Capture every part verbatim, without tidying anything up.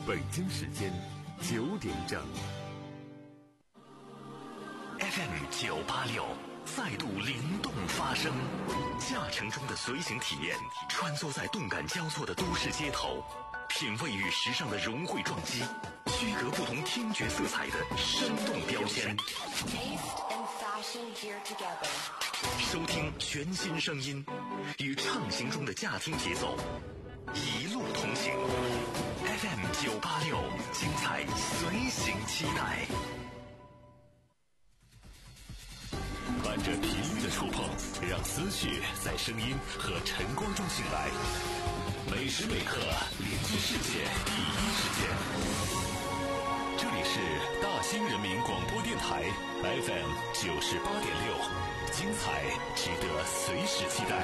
北京时间九点整。 F M 九八六再度灵动发声，驾乘中的随行体验，穿梭在动感交错的都市街头，品味与时尚的融汇撞击，区隔不同听觉色彩的生动标签。收听全新声音，与畅行中的驾听节奏，一路同行。F M 九八六，精彩随行期待。伴着频率的触碰，让思绪在声音和晨光中醒来。每时每刻连接世界第一时间。这里是大兴人民广播电台 F M 九十八点六，精彩值得随时期待。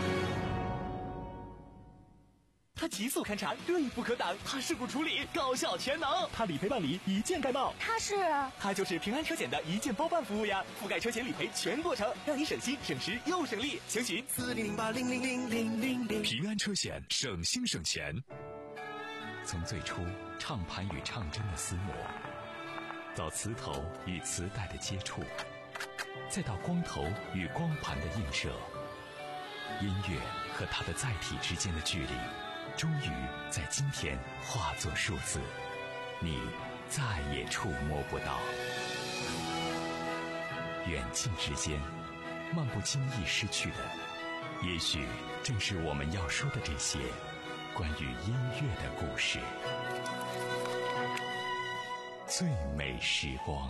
它极速勘察，锐不可挡；它事故处理，高效全能；它理赔办理，一键盖帽。 它是， 它就是平安车险的一键包办服务呀，覆盖车险理赔全过程，让你省心省时又省力。详询四零零八零零零零零零。 平安车险，省心省钱。从最初唱盘与唱针的厮磨，到磁头与磁带的接触，再到光头与光盘的映射，音乐和它的载体之间的距离，终于在今天化作数字，你再也触摸不到。远近之间，漫不经意失去的，也许正是我们要说的这些关于音乐的故事。最美时光。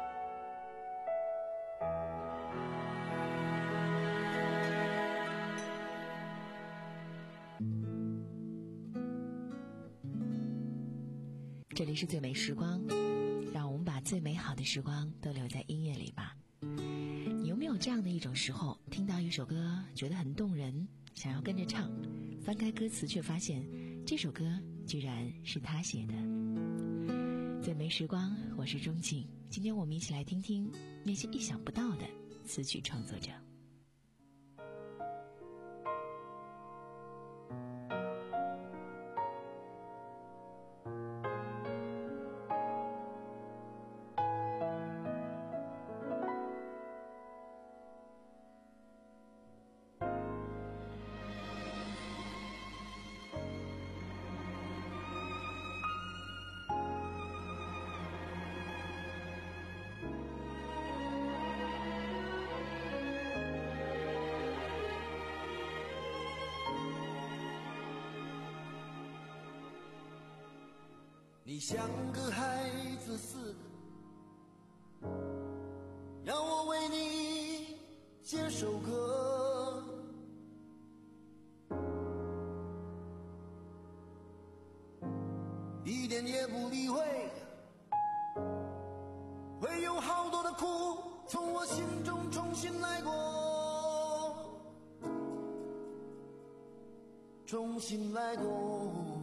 这里是最美时光，让我们把最美好的时光都留在音乐里吧。你有没有这样的一种时候，听到一首歌觉得很动人，想要跟着唱，翻开歌词却发现这首歌居然是他写的。最美时光，我是钟静，今天我们一起来听听那些意想不到的词曲创作者。 你像个孩子似的，让我为你写首歌，一点也不理会，会有好多的苦从我心中重新来过，重新来过，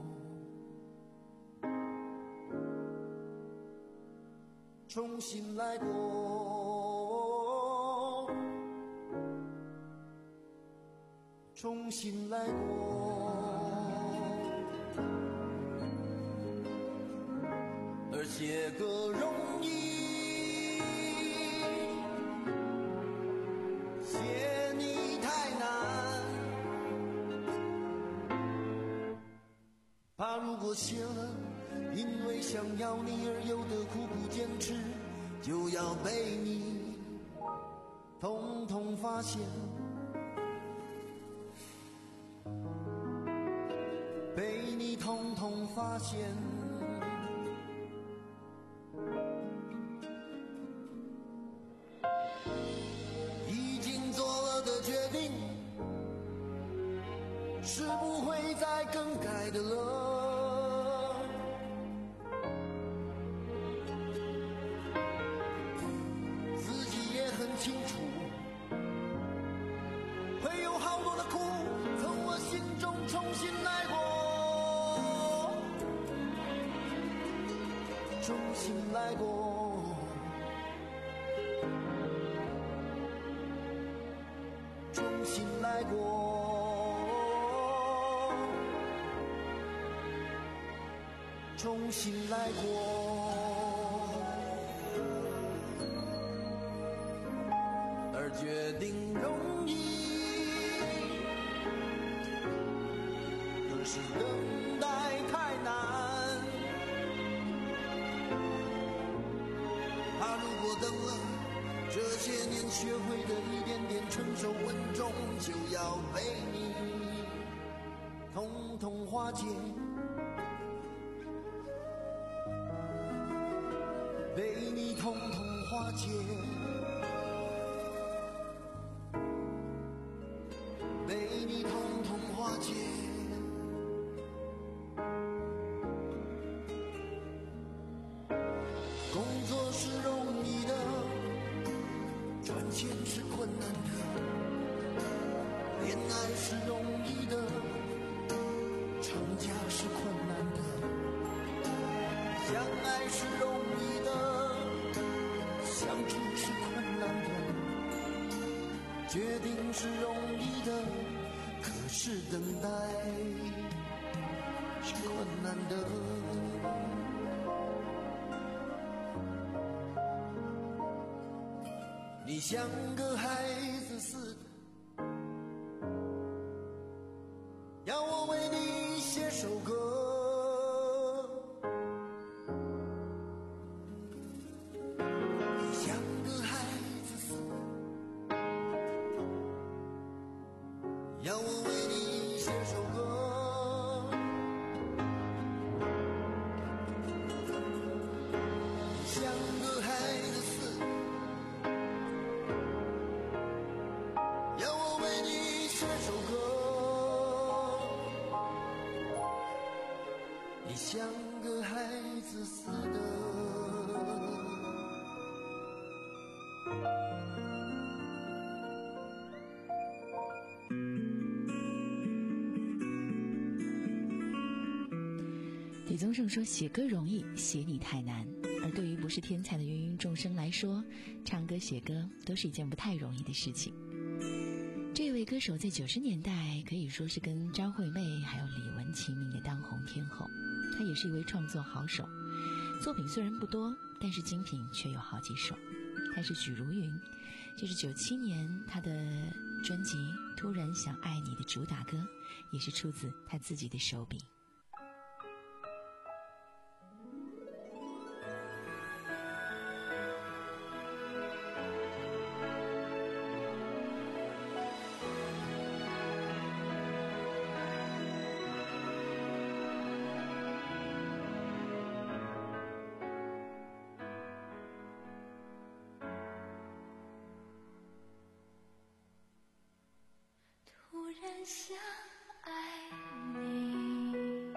重新来过，重新来过，而写歌容易，写你太难，怕如果写了，因为想要你而有的苦苦坚持，就要被你统统发现，被你统统发现。已经做了的决定，是不会再更改的了。自己也很清楚，会有好多的苦从我心中重新来过，重新来过，重新来过， 重新来过，而决定容易，可是等待太难。怕如果等了，这些年学会的一点点成熟稳重，就要被你统统化解，被你统统化解，被你统统化解。工作是容易的，赚钱是困难的，恋爱是容易的，成家是困难的，相爱是容易的，相处是困难的，决定是容易的，可是等待是困难的。你像个孩子似的，要我为你写首歌，你像个孩子似的，要我为你写首歌，你像个孩子似的，你像个孩子似的。 李宗盛说，写歌容易，写你太难。而对于不是天才的芸芸众生来说，唱歌写歌都是一件不太容易的事情。这位歌手在九十年代可以说是跟张惠妹还有李玟齐名的当红天后，她也是一位创作好手，作品虽然不多，但是精品却有好几首。她是许茹芸，这是九七年她的专辑《突然想爱你》的主打歌，也是出自她自己的手笔。 想爱你，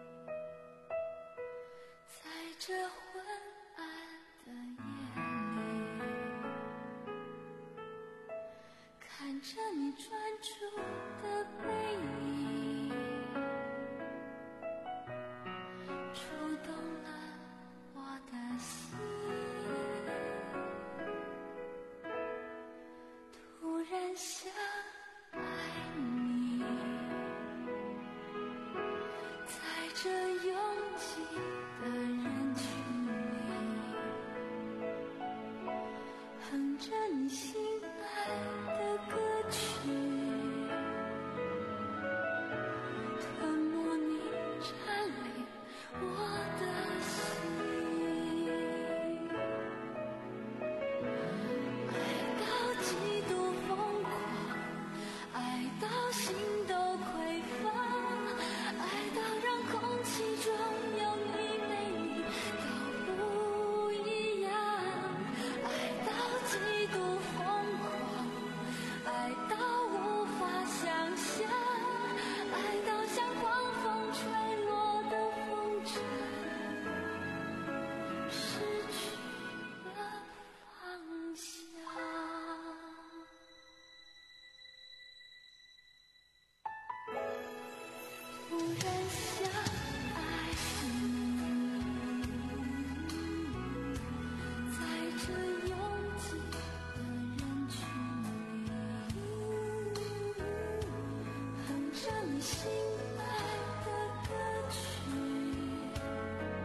在这昏暗的夜里，看着你专注的背影，触动了我的心，突然想爱你，在这拥挤的人群里，哼着你心爱的歌曲，吞没你占领我的心，爱到极度疯狂，爱到心都匮乏，爱到让空气中有你没你都不一样，爱到极度疯狂，爱到无法想象，爱到像狂风吹落的风筝，失去了方向。突然想爱你，在这拥挤的人群里，哼着你心爱的歌曲，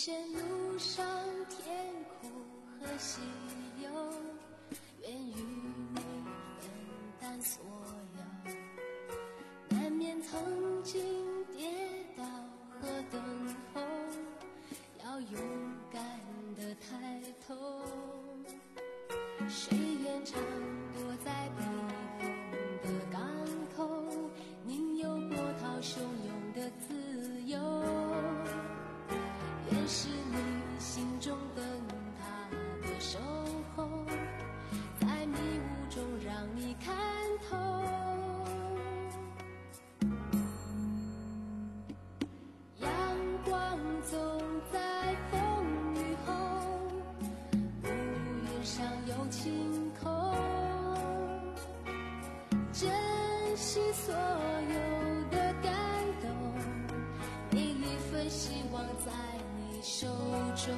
生路上甜苦和喜忧，愿与你分担所有，难免曾经跌倒和等候，要勇敢地抬头。谁愿常躲在避风的港口，宁有波涛汹涌的自由。愿是你心中灯塔的守候，在迷雾中让你看透。阳光总在风雨后，乌云上有晴空，珍惜所有的感动，每一份希望在你手中。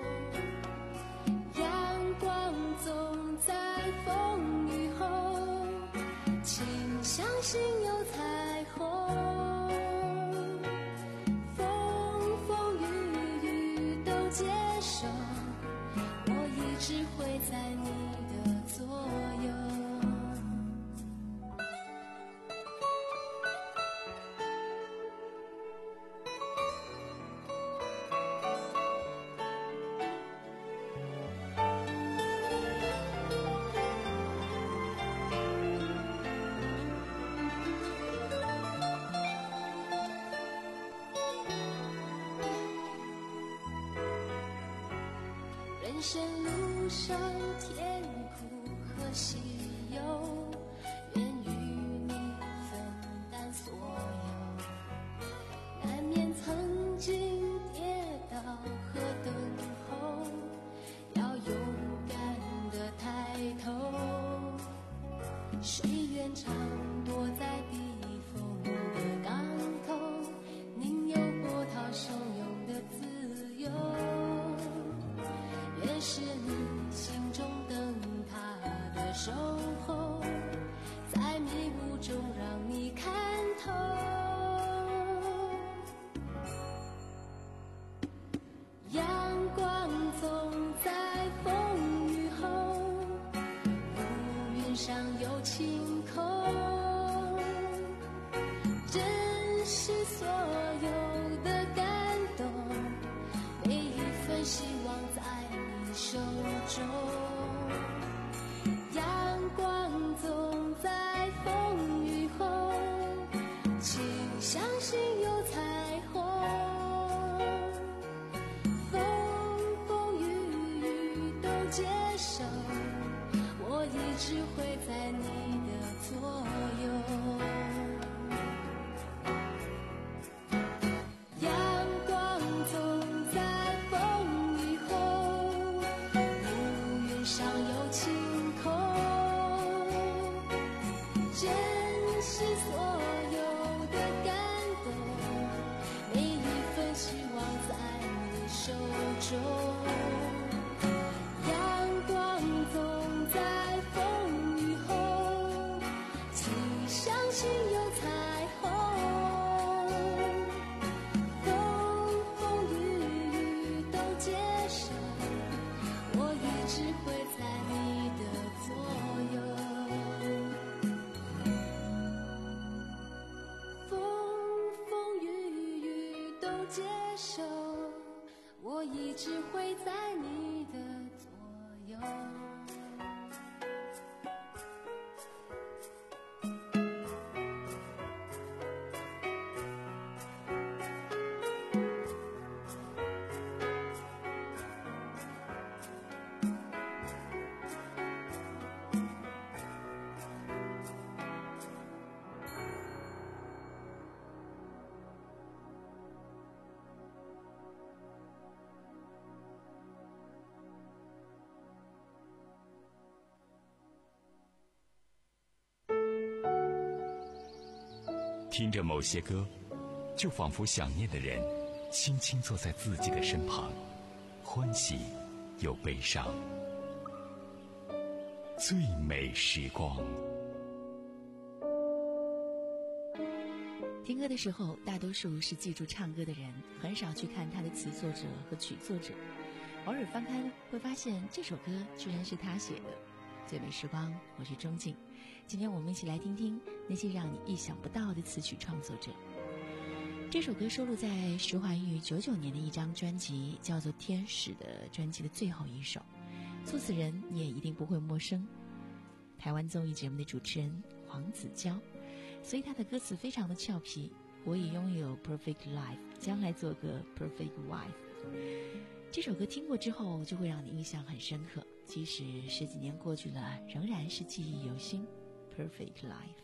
阳光总在风雨后，请相信有彩虹。风风雨雨都接受，我一直会在你的左右。人生路上甜苦和喜忧，愿与你分担所有，难免曾经跌倒和等候，要勇敢地抬头。谁愿常躲在避风的港口，宁有波涛汹涌的自由。愿是你心中灯塔的守候，在迷雾中让你看透。阳光总在风雨后，乌云上有晴空，珍惜所有的感动，每一份希望在手中。阳光总在风雨后，请相信有彩虹。风风雨雨都接受，我一直会在你的左右。阳光总在风雨后，上有晴空，珍惜所有的感动，每一份希望在你手中。阳光总在风雨后，请相信有彩虹。风风雨雨都接受，我一直会在你的左右。风风雨雨都接受，我一直会在你的左右。 听着某些歌，就仿佛想念的人轻轻坐在自己的身旁，欢喜又悲伤。最美时光。 听歌的时候，大多数是记住唱歌的人，很少去看他的词作者和曲作者。偶尔翻开会发现这首歌居然是他写的。最美时光，我是钟静。今天我们一起来听听那些让你意想不到的词曲创作者。这首歌收录在徐怀钰九九年的一张专辑，叫做《天使》的专辑的最后一首。作词人你也一定不会陌生，台湾综艺节目的主持人黄子佼，所以他的歌词非常的俏皮。我已拥有 perfect life， 将来做个 perfect wife。这首歌听过之后就会让你印象很深刻，即使十几年过去了，仍然是记忆犹新。 Perfect Life。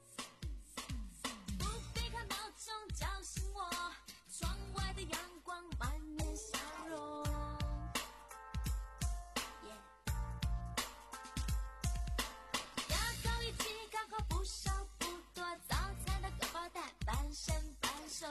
不必看闹钟叫醒我，窗外的阳光满面笑容， yeah。 牙膏一起刚好不少不多，早餐的荷包蛋半生半熟，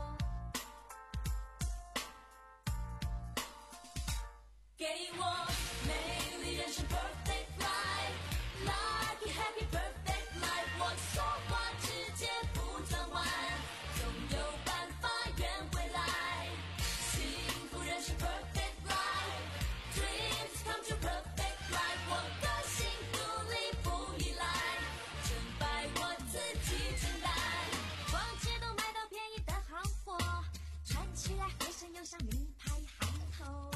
给我美丽人生 perfect life， lucky happy perfect life。 我说话直接不转弯，总有办法圆回来。幸福人生 perfect life， dreams come true perfect life。 我个性独立不依赖，成败我自己承担。逛街都买到便宜的好货，穿起来会闪又像名牌行头。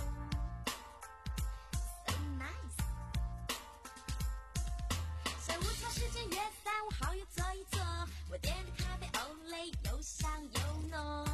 时间约三五好友坐一坐，我点的咖啡欧蕾又香又浓，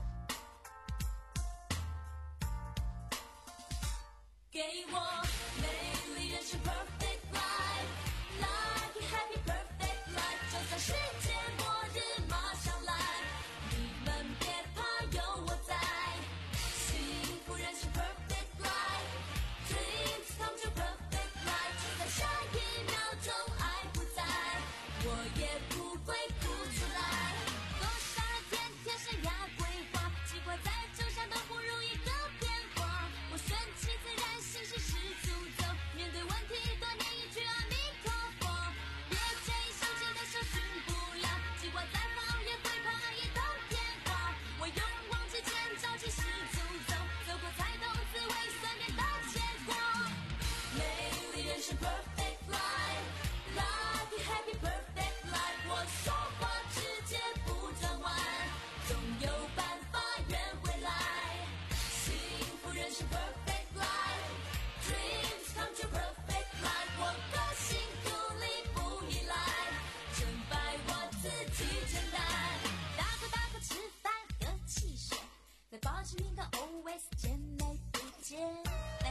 给我美丽人生 perfect life， lucky happy perfect life。 就算世界末日马上来，你们别怕有我在。幸福人生 perfect life， dreams come true perfect life。 就算下一秒钟我也不会哭出来，多少人天天生涯规划，计划在手上都不如一个变化。我顺其自然，心事十足走，面对问题多念一句阿弥陀佛。别介意手机的搜寻不了，计划再好也会怕一通电话。我勇往直前，着急十足走，走过才懂滋味酸甜的结果。美丽人生 perfect life， lucky happy perfect。我说话直接不转弯，总有办法圆回来。幸福人生 perfect life， dreams come true perfect life。 我个性独立不依赖，成败我自己承担。大口大口吃饭喝汽水，在保持运动 always 减美不减肥。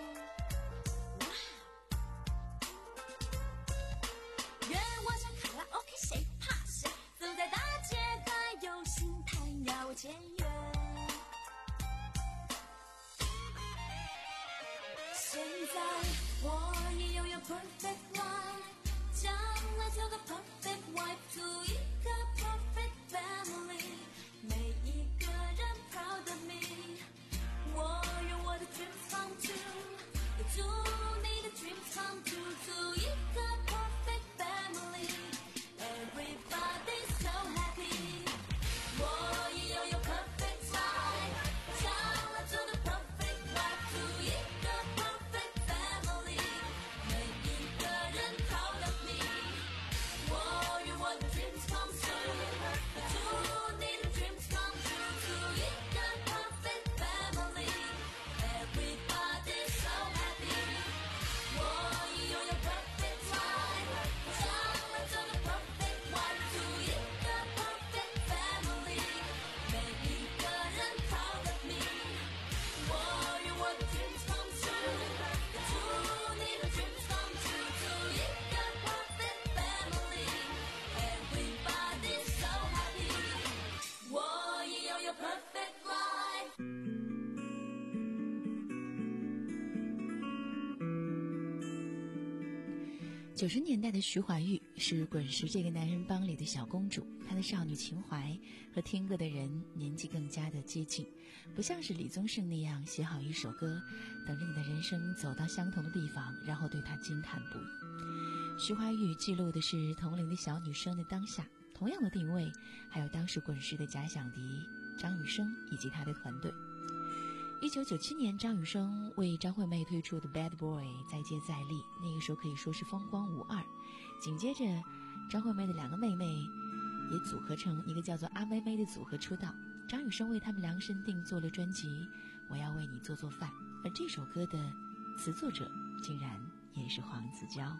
谁怕谁？走在大街还有心态要我签约。现在我也拥有 perfect life， 将来做个 perfect wife， 组一个 perfect family， 每一个人 proud of me。 我愿我的 dreams come true， 也祝你的 dreams come true， 组一个 perfect family。Everybody's so happy， 我也拥有 perfect life， 将来做个 perfect wife， 组一个 perfect family， 每一个人 proud of me。 我愿我的 dreams come true， 祝你的 dreams come true， 组一个 perfect family。 Everybody's so happy， 我也拥有 perfect life， 将来做个 perfect wife， 组一个 perfect family， 每一个人 proud of me。 我愿我的 dreams come true， 祝你的 dreams come true， 组一个 perfect family。 Everybody's so happy， 我也拥有 perfect life。 九十年代的徐怀钰是滚石这个男人帮里的小公主，她的少女情怀和听歌的人年纪更加的接近，不像是李宗盛那样写好一首歌，等着你的人生走到相同的地方，然后对它惊叹不已。徐怀钰记录的是同龄的小女生的当下， 同样的定位还有当时滚石的假想敌张雨生以及他的团队。一九九七年，张雨生为张惠妹推出的 Bad Boy 再接再厉，那个时候可以说是风光无二。紧接着张惠妹的两个妹妹也组合成一个叫做阿妹妹的组合出道，张雨生为他们量身定做了专辑《我要为你做做饭》，而这首歌的词作者竟然也是黄子佼。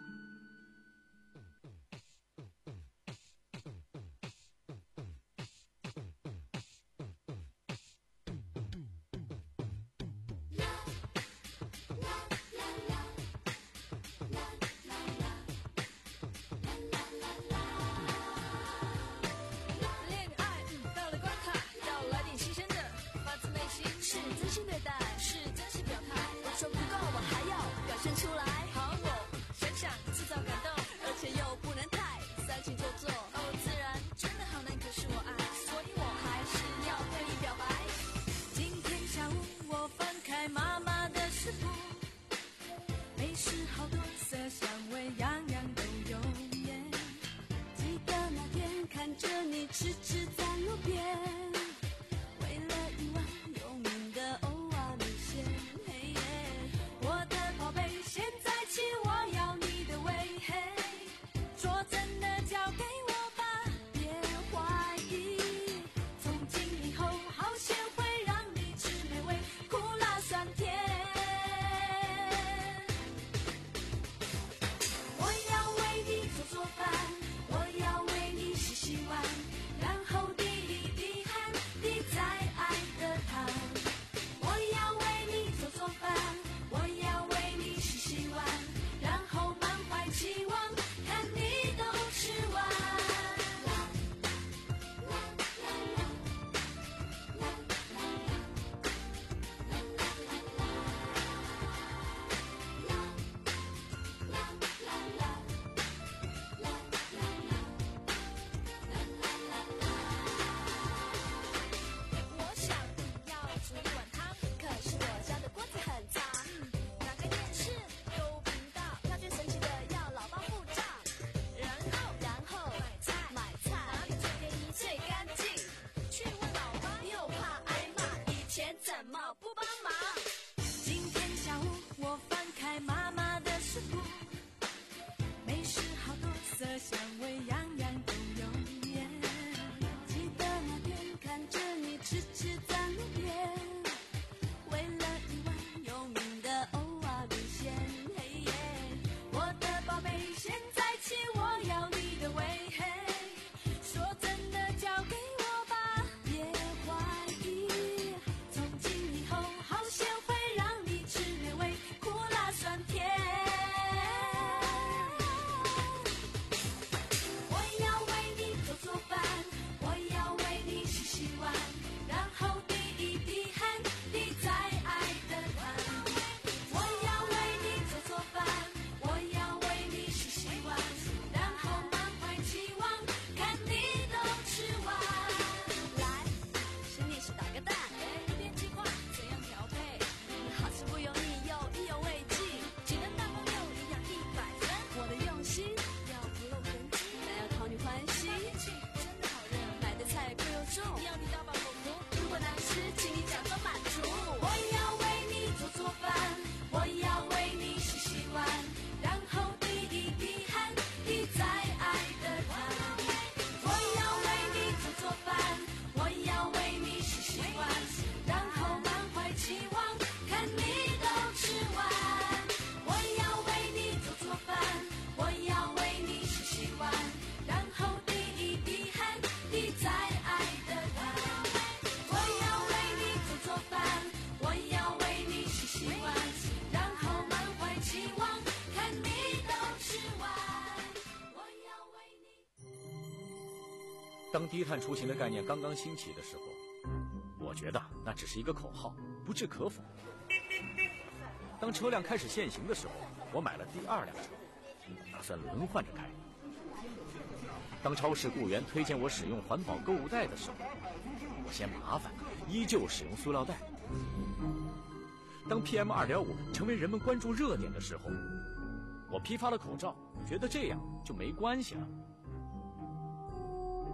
当低碳出行的概念刚刚兴起的时候，我觉得那只是一个口号，不置可否。当车辆开始限行的时候，我买了第二辆车，打算轮换着开。当超市雇员推荐我使用环保购物袋的时候，我嫌麻烦，依旧使用塑料袋。当 P M 二点五 成为人们关注热点的时候，我批发了口罩，觉得这样就没关系了。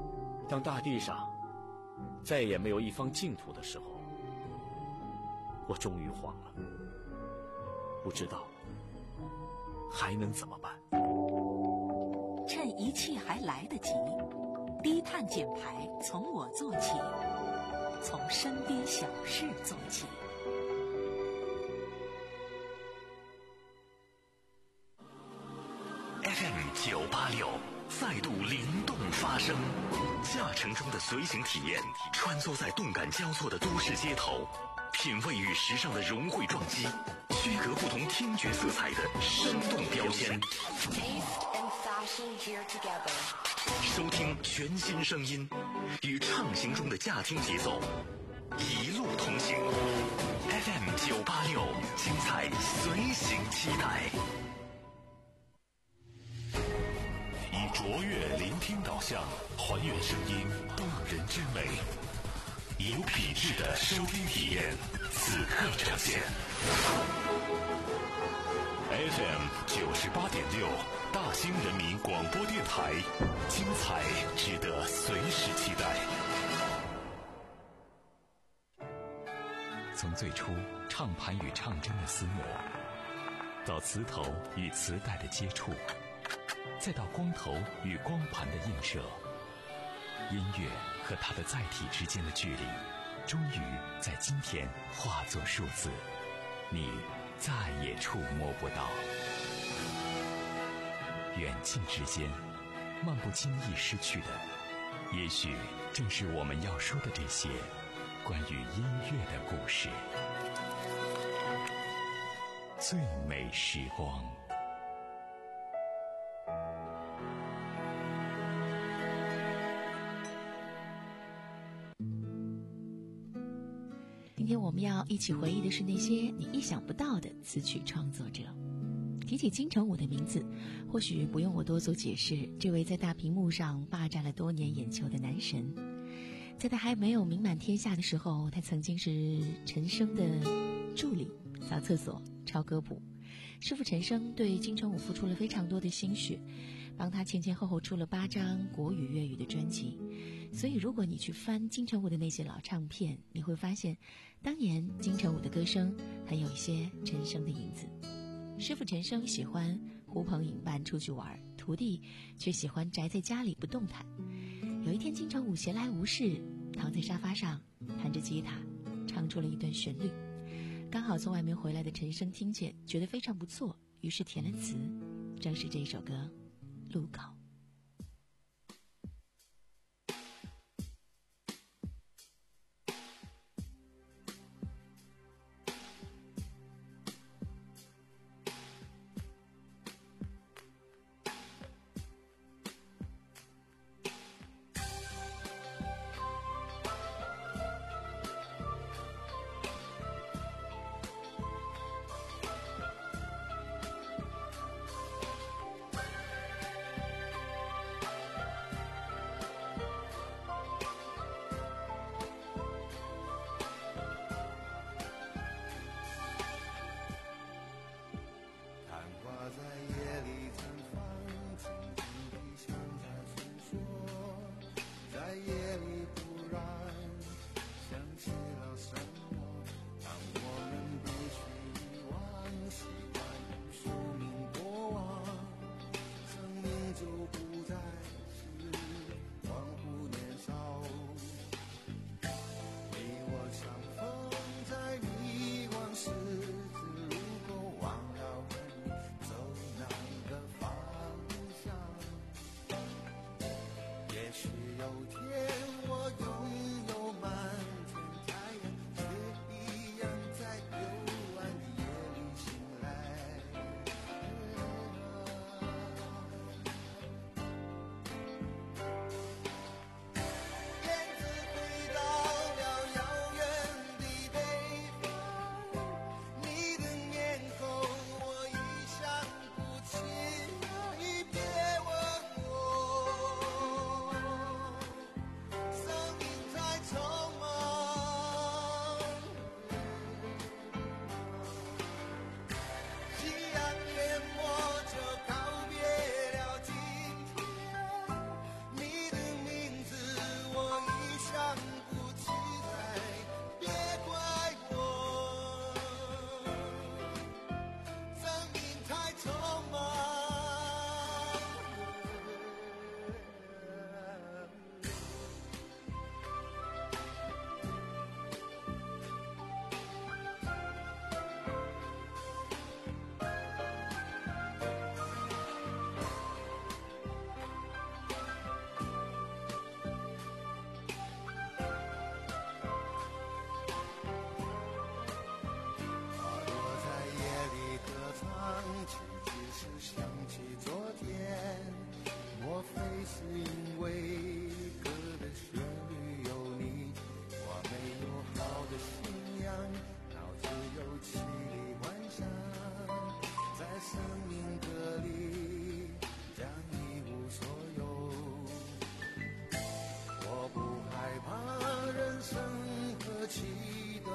当大地上再也没有一方净土的时候，我终于慌了，不知道还能怎么办。 趁一切还来得及，低碳减排从我做起，从身边小事做起。 F M 九八六再度灵动发声，驾乘中的随行体验，穿梭在动感交错的都市街头，品味与时尚的融汇撞击，区隔不同听觉色彩的生动标签。收听全新声音，与畅行中的驾听节奏，一路同行。F M 九八六，精彩随行期待。以卓越聆听导向，还原声音动人之美，有品质的收听体验，此刻呈现。F M 九十八点六，大兴人民广播电台，精彩值得随时期待。从最初唱盘与唱针的厮磨，到磁头与磁带的接触，再到光头与光盘的映射，音乐和它的载体之间的距离，终于在今天化作数字，你再也触摸不到。远近之间，漫不经意失去的，也许正是我们要说的这些关于音乐的故事。最美时光。 今天我们要一起回忆的是那些你意想不到的词曲创作者。提起金城武的名字，或许不用我多做解释，这位在大屏幕上霸占了多年眼球的男神，在他还没有名满天下的时候，他曾经是陈升的助理，扫厕所、抄歌谱。师傅陈升对金城武付出了非常多的心血，帮他前前后后出了八张国语粤语的专辑。所以如果你去翻金城武的那些老唱片，你会发现当年金城武的歌声很有一些陈升的影子。师傅陈升喜欢呼朋引伴出去玩，徒弟却喜欢宅在家里不动弹。有一天金城武闲来无事，躺在沙发上弹着吉他，唱出了一段旋律，刚好从外面回来的陈升听见，觉得非常不错，于是填了词，正是这一首歌《路口》。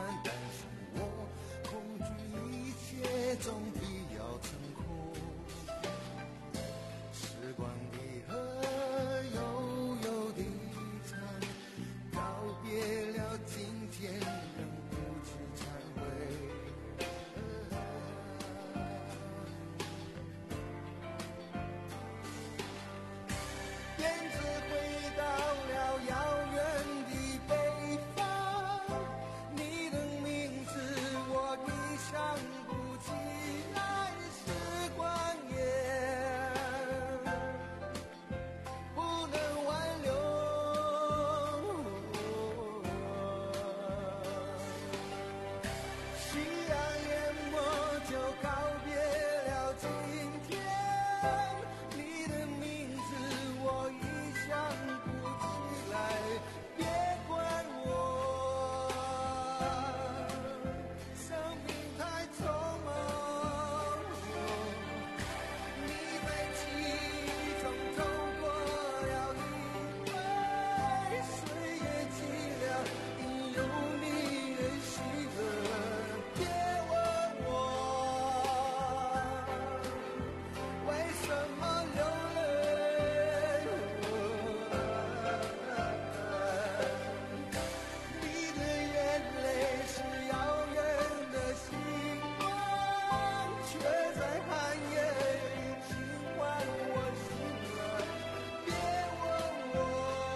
暖，但是我恐惧一切总必要成空。时光的河悠悠的长，告别了今天，仍不知忏悔。燕子回到了遥远的北方，你的名字我已想不起来，时光也不能挽留。夕阳淹没就告别了今天，你的名字我已想不起来，别管我，生命太匆忙。你在记忆中走过了一回，岁月寂寥，因有你而喜乐。别问我为什么流泪，你的眼泪是遥远的星光，却在寒夜里轻唤我醒来。别问我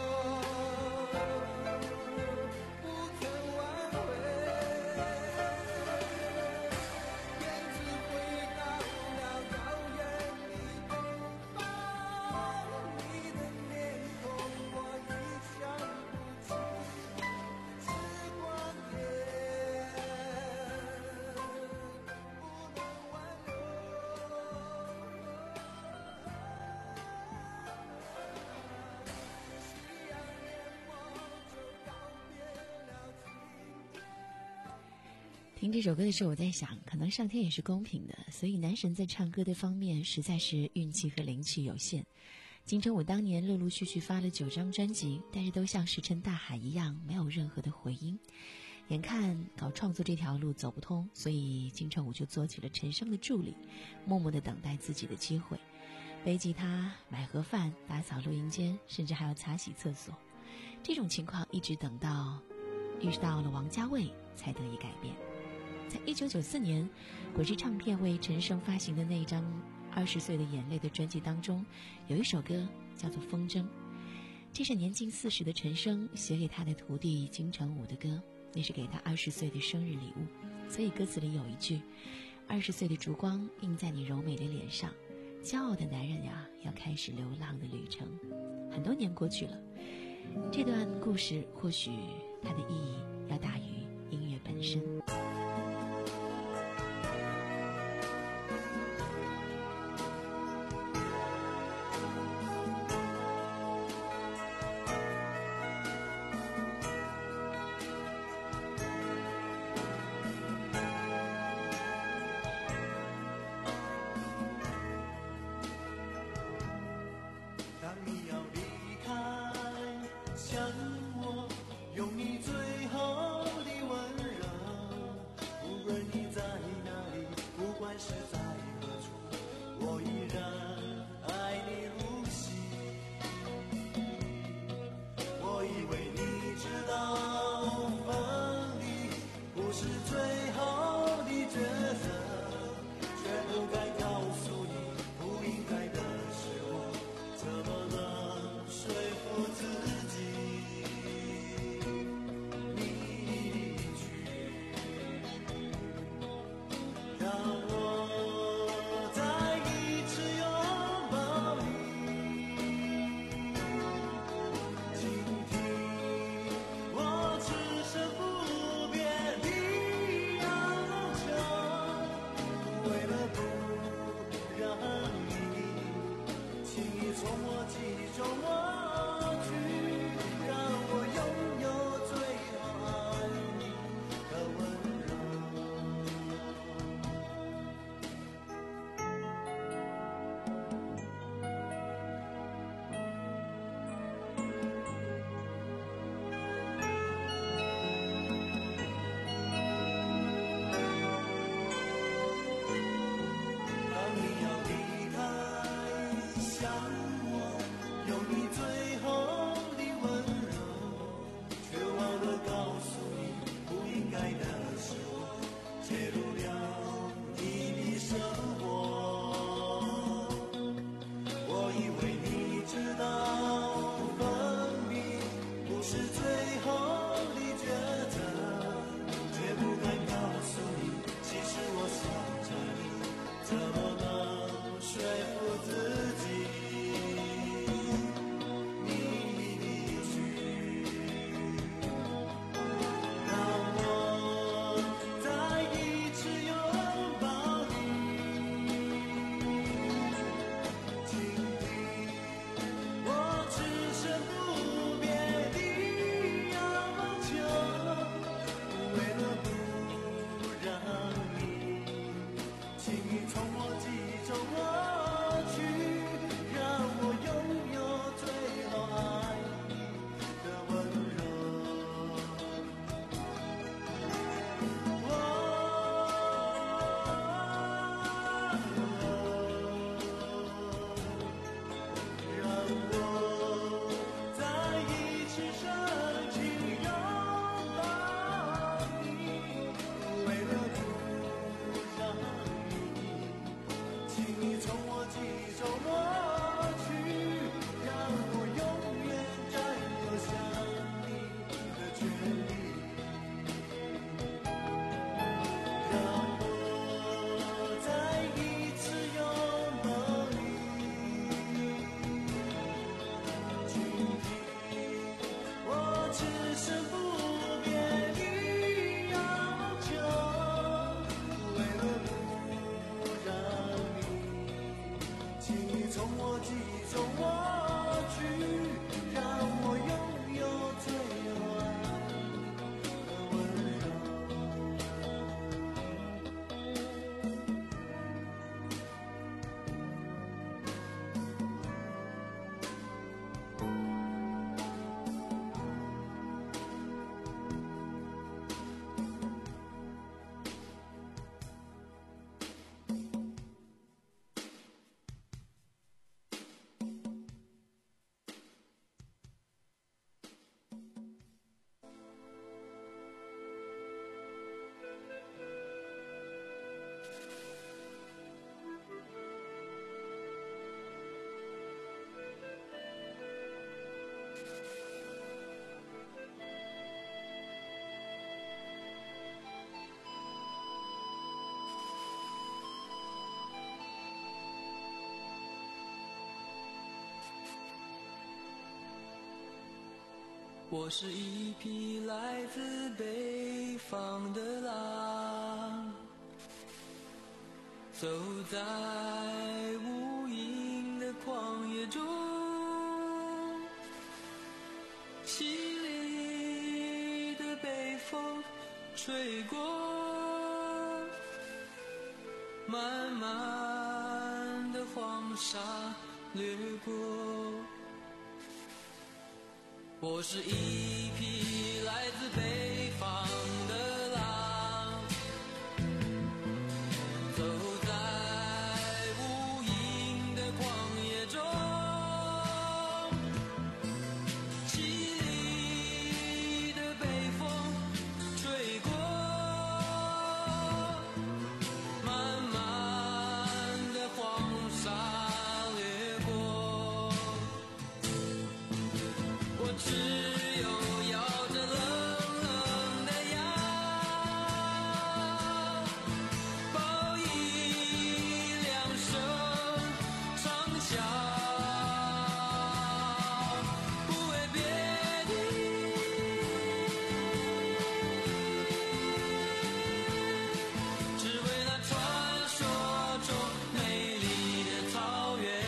不曾挽回，燕子回到了遥远的北方，你的面孔我已想不起，时光也不能挽留。夕阳淹没就告别了今天。 听这首歌的时候，我在想，可能上天也是公平的，所以男神在唱歌的方面实在是运气和灵气有限。金城武当年陆陆续续发了九张专辑，但是都像石沉大海一样，没有任何的回音。眼看搞创作这条路走不通，所以金城武就做起了陈升的助理，默默地等待自己的机会，背吉他、买盒饭、打扫录音间，甚至还要擦洗厕所。这种情况一直等到遇到了王家卫才得以改变。在一九九四年，滚石唱片为陈升发行的那一张《二十岁的眼泪》的专辑当中，有一首歌叫做《风筝》，这是年近四十的陈升写给他的徒弟金城武的歌，那是给他二十岁的生日礼物。所以歌词里有一句：二十岁的烛光映在你柔美的脸上，骄傲的男人呀，要开始流浪的旅程。很多年过去了，这段故事或许它的意义要大于音乐本身。 当你要离开，想我，用你最后的温柔。 我是一匹来自北方的狼，走在无垠的旷野中，凄厉的北风吹过，漫漫的黄沙掠过。我是一匹来自北方的狼，走在无垠的旷野中，凄厉的北风吹过，漫漫的黄沙掠过。我只有咬着冷冷的牙，报以两声长啸，不为别的，只为那传说中美丽的草原。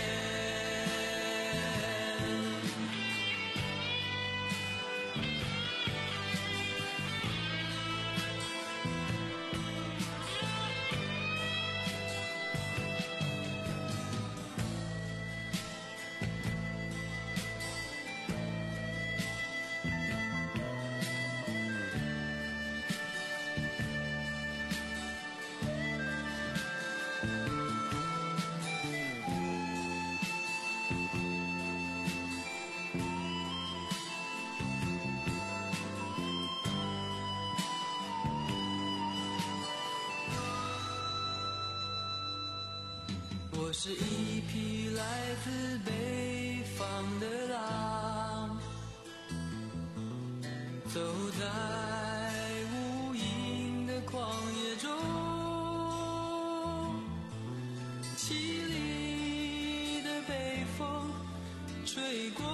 我是一匹来自北方的狼，走在无垠的旷野中，凄厉的北风吹过，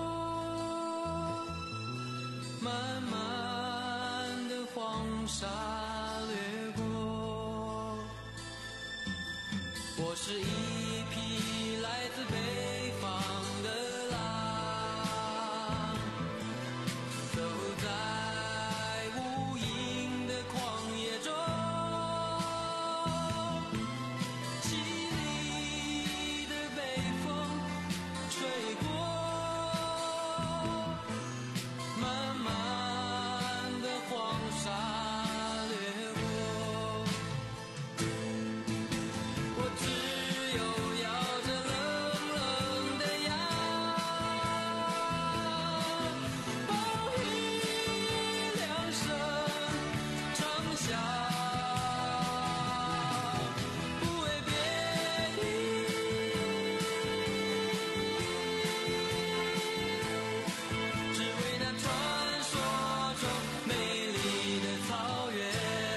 漫漫的黄沙掠过。我是一匹来自北方的狼，走在无垠的旷野中，凄厉的北风吹过，漫漫的黄沙掠过。我只有咬着冷冷的牙，报以两声长啸，不为别的，只为那传说中美丽的草原。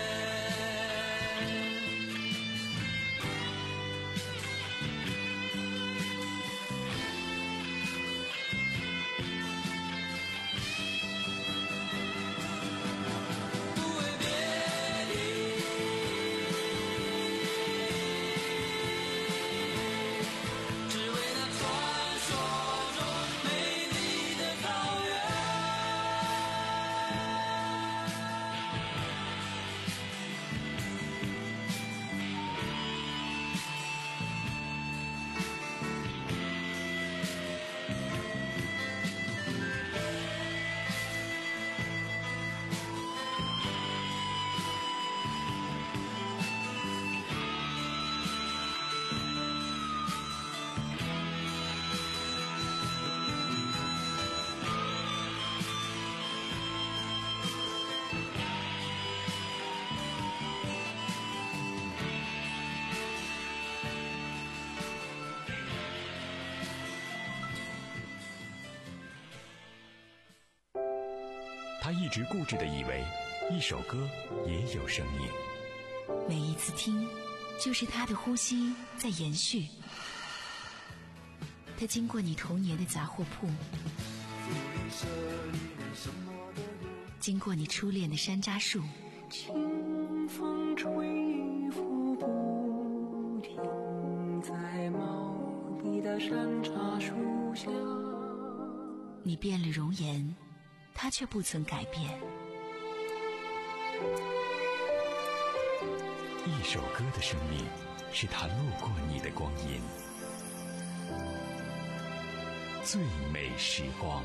不为别的，只为那传说中美丽的草原。 他一直固执地以为，一首歌也有生命。 每一次听，就是他的呼吸在延续。他经过你童年的杂货铺， 经过你初恋的山楂树， 清风吹拂不停，在茂密的山楂树下。 你变了容颜，它却不曾改变。 一首歌的生命，是它路过你的光阴。最美时光。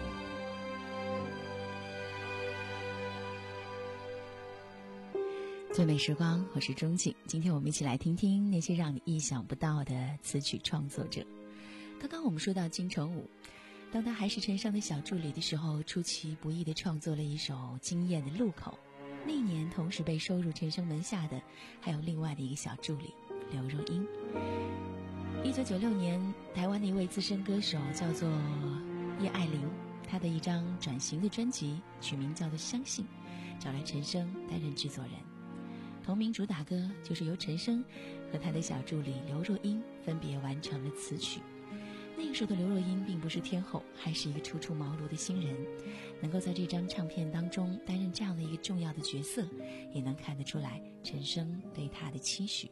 最美时光，我是钟静。今天我们一起来听听那些让你意想不到的词曲创作者。刚刚我们说到金城武，当他还是陈升的小助理的时候，出其不意地创作了一首惊艳的《路口》。那一年同时被收入陈升门下的还有另外的一个小助理刘若英。一九九六年，台湾的一位资深歌手叫做叶爱玲，她的一张转型的专辑取名叫做《相信》，找来陈升担任制作人。同名主打歌就是由陈升和他的小助理刘若英分别完成了词曲。那个时候的刘若英并不是天后，还是一个初出茅庐的新人，能够在这张唱片当中担任这样的一个重要的角色，也能看得出来陈升对她的期许。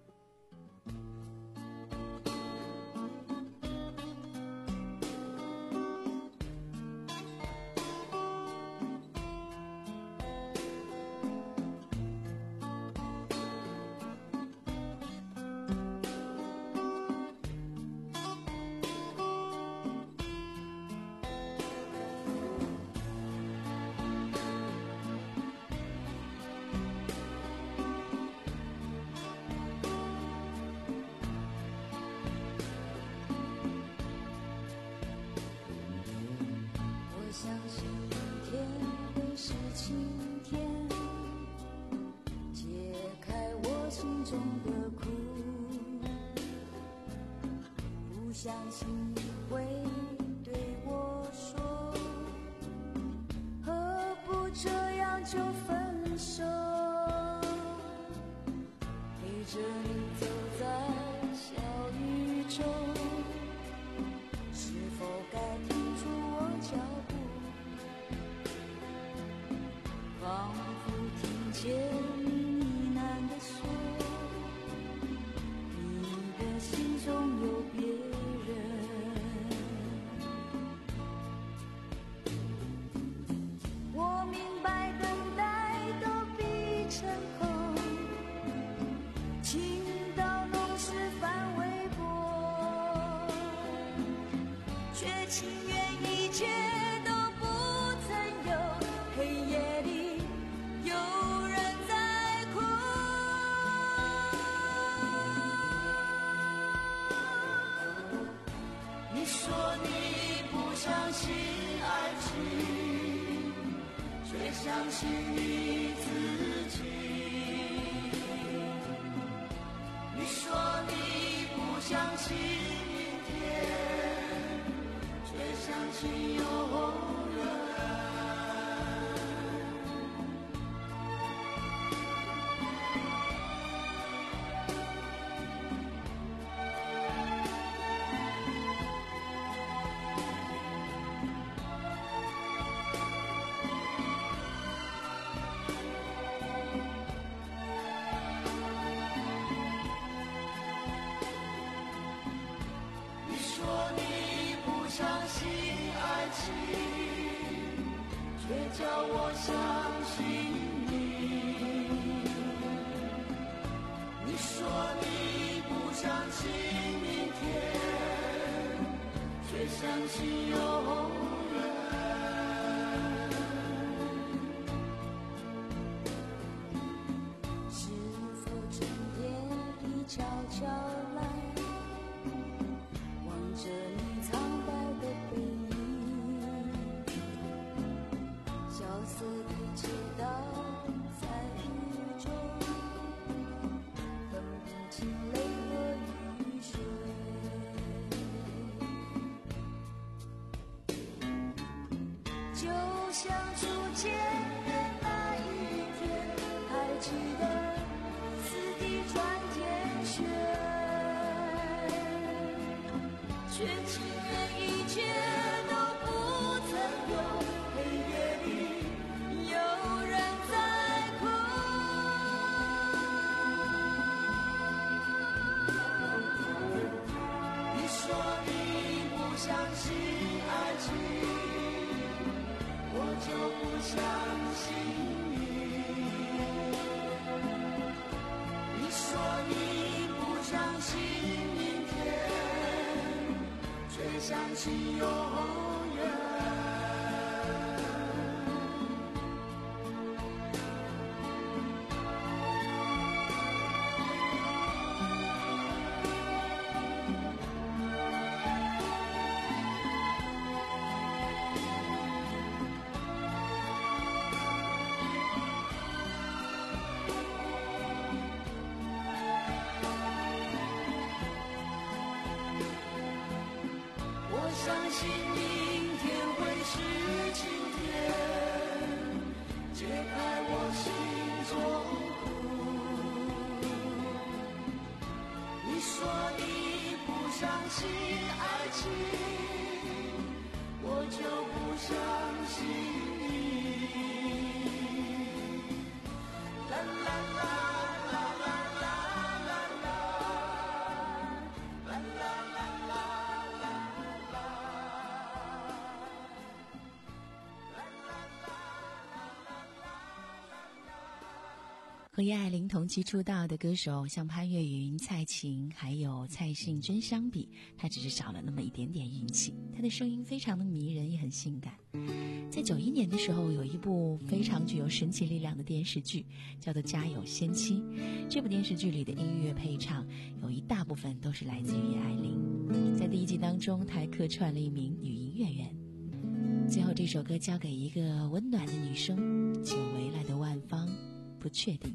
相信明天会是晴天，解开我心中的苦。不相信你会对我说，何不这样就分手？陪着你走在小雨中，是否该停住我脚步？仿佛听见你呢喃的说，你的心中有别人。我明白等待都比成空，情到浓时反微波，却情愿一切都不曾有。黑夜里有人在哭，你说你不相信爱情，却相信你自己。你说你不相信明天，却相信永远。却叫我相信你。你说你不相信明天，却相信永远。是否春天已悄悄来，望着你苍白的背影，萧瑟的街道在雨中分不清泪和雨水。就像初见的那一天，还记得四地转天雪，却情愿一切都不曾有。 想起永远。相信明天会是晴天，解开我心中苦。你说你不相信爱情，我就不相信你。啦啦啦啦啦啦啦啦啦啦啦。 和叶爱玲同期出道的歌手像潘越云、蔡琴还有蔡幸娟相比，她只是少了那么一点点运气。她的声音非常的迷人，也很性感。在九一年的时候，有一部非常具有神奇力量的电视剧，叫做《家有仙妻》。这部电视剧里的音乐配唱有一大部分都是来自于叶爱玲。在第一季当中，她还客串了一名女音乐员。最后这首歌交给一个温暖的女生，久违来的万芳，不确定。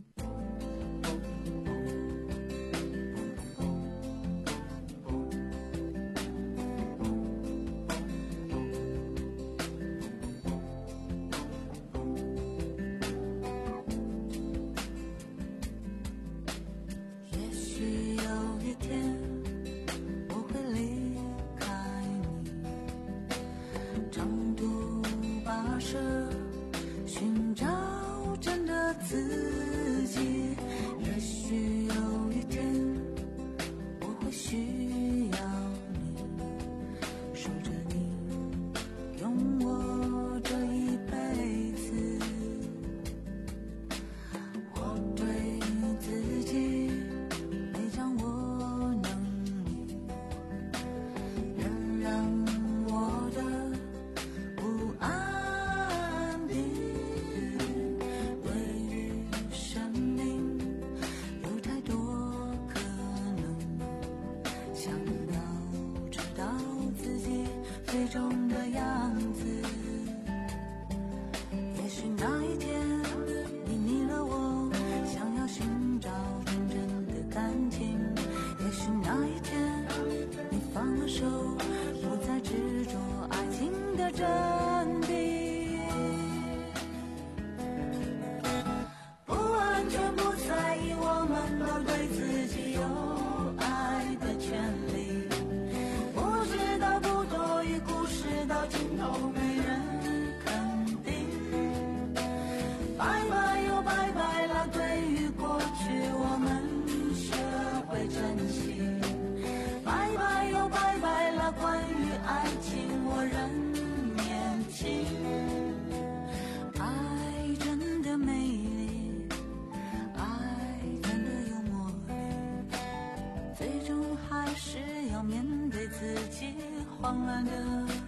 慌乱的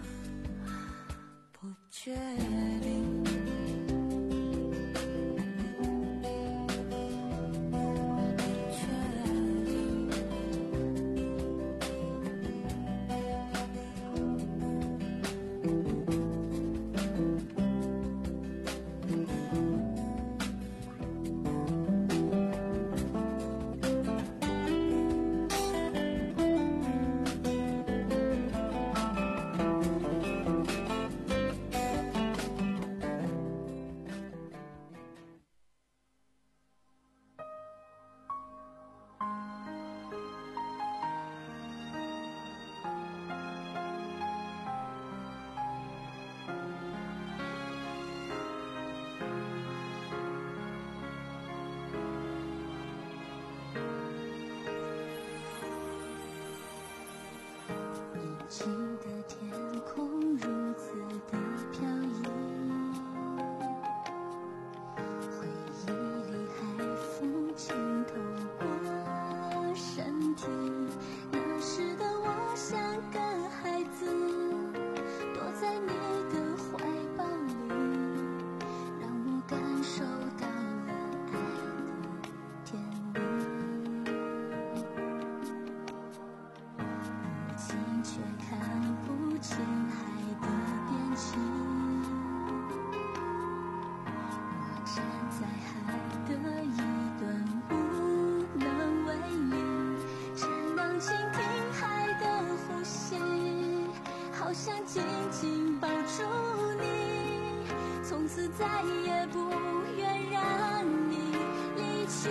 不确定。 记得天空如此的飘逸，回忆里海风浸透过身体，那时的我像个孩子却看不清海的变迁。我站在海的一端，无能为力，只能倾听海的呼吸，好想紧紧抱住你，从此再也不愿让你离去。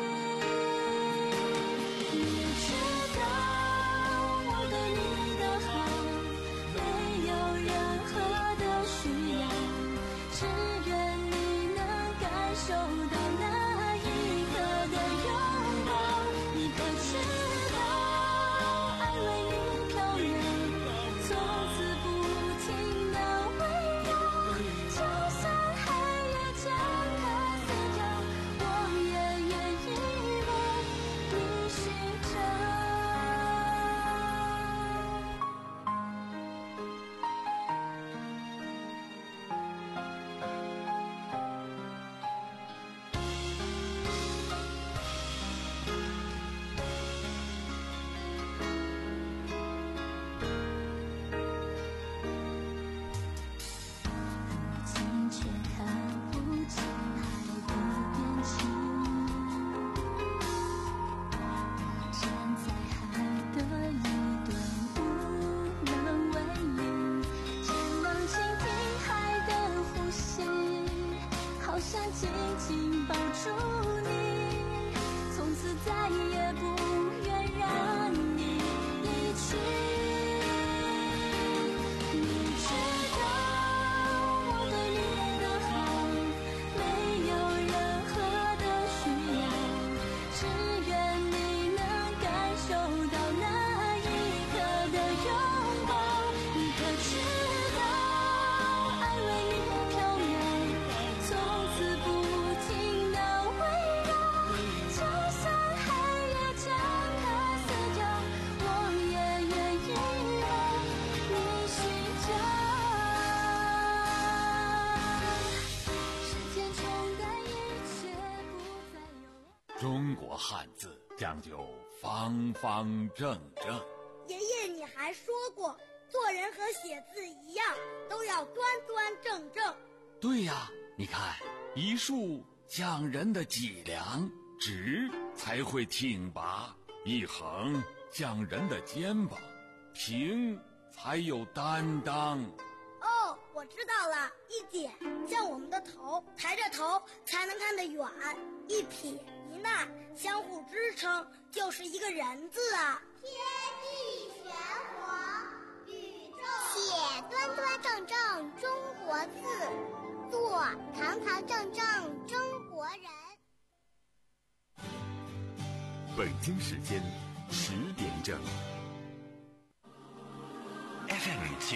中国汉字讲究方方正正。 爷爷，你还说过，做人和写字一样，都要端端正正。 对呀，你看，一竖讲人的脊梁，直才会挺拔；一横讲人的肩膀，平才有担当。 哦，我知道了，一点像我们的头，抬着头才能看得远；一撇一捺相互支撑，就是一个人字啊。 天地玄黄，宇宙写端端正正中国字，做堂堂正正中国人。 北京时间十点整。F M